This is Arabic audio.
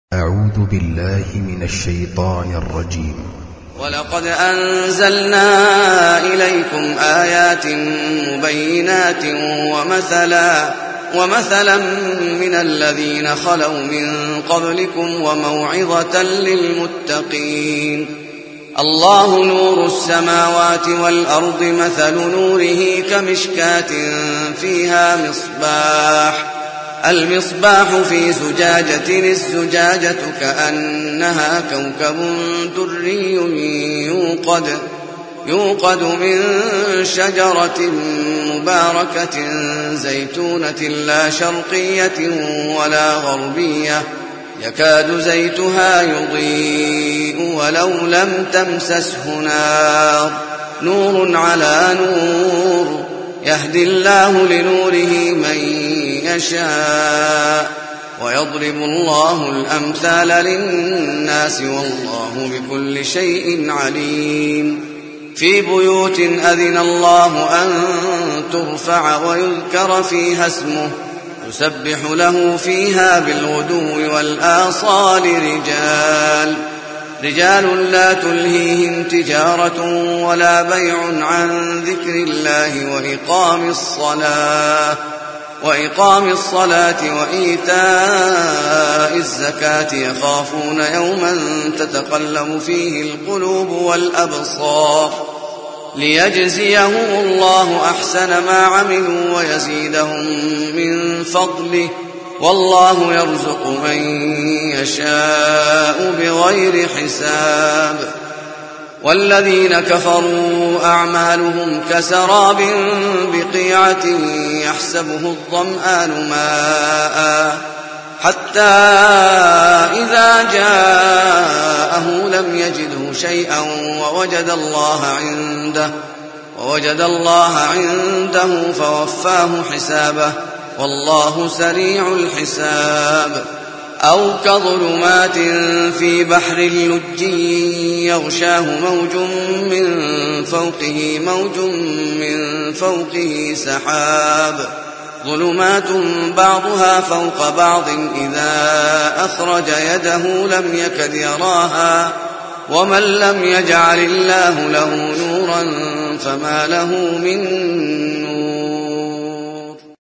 أعوذ بالله من الشيطان الرجيم. ولقد أنزلنا إليكم آيات مبينات ومثلا من الذين خلوا من قبلكم وموعظة للمتقين. الله نور السماوات والأرض، مثل نوره كمشكاة فيها المصباح في زجاجة، الزجاجة كأنها كوكب دري يوقد من شجرة مباركة زيتونة لا شرقية ولا غربية، يكاد زيتها يضيء ولو لم تمسسه نار، نور على نور، يهدي الله لنوره من يشاء، ويضرب الله الأمثال للناس، والله بكل شيء عليم. في بيوت أذن الله أن ترفع ويذكر فيها اسمه يسبح له فيها بالغدو والآصال رجال لا تلهيهم تجارة ولا بيع عن ذكر الله وإقام الصلاة وإيتاء الزكاة، يخافون يوما تتقلب فيه القلوب والأبصار، ليجزيهم الله أحسن ما عملوا ويزيدهم من فضله، والله يرزق من يشاء بغير حساب. والذين كفروا أعمالهم كسراب بقيعة يحسبه الظمآن ماء، حتى إذا جاءه لم يجده شيئا ووجد الله عنده فوفاه حسابه، والله سريع الحساب. أو كظلمات في بحر لجي يغشاه موج من فوقه سحاب، ظلمات بعضها فوق بعض إذا أخرج يده لم يكد يراها، ومن لم يجعل الله له نورا فما له من نور.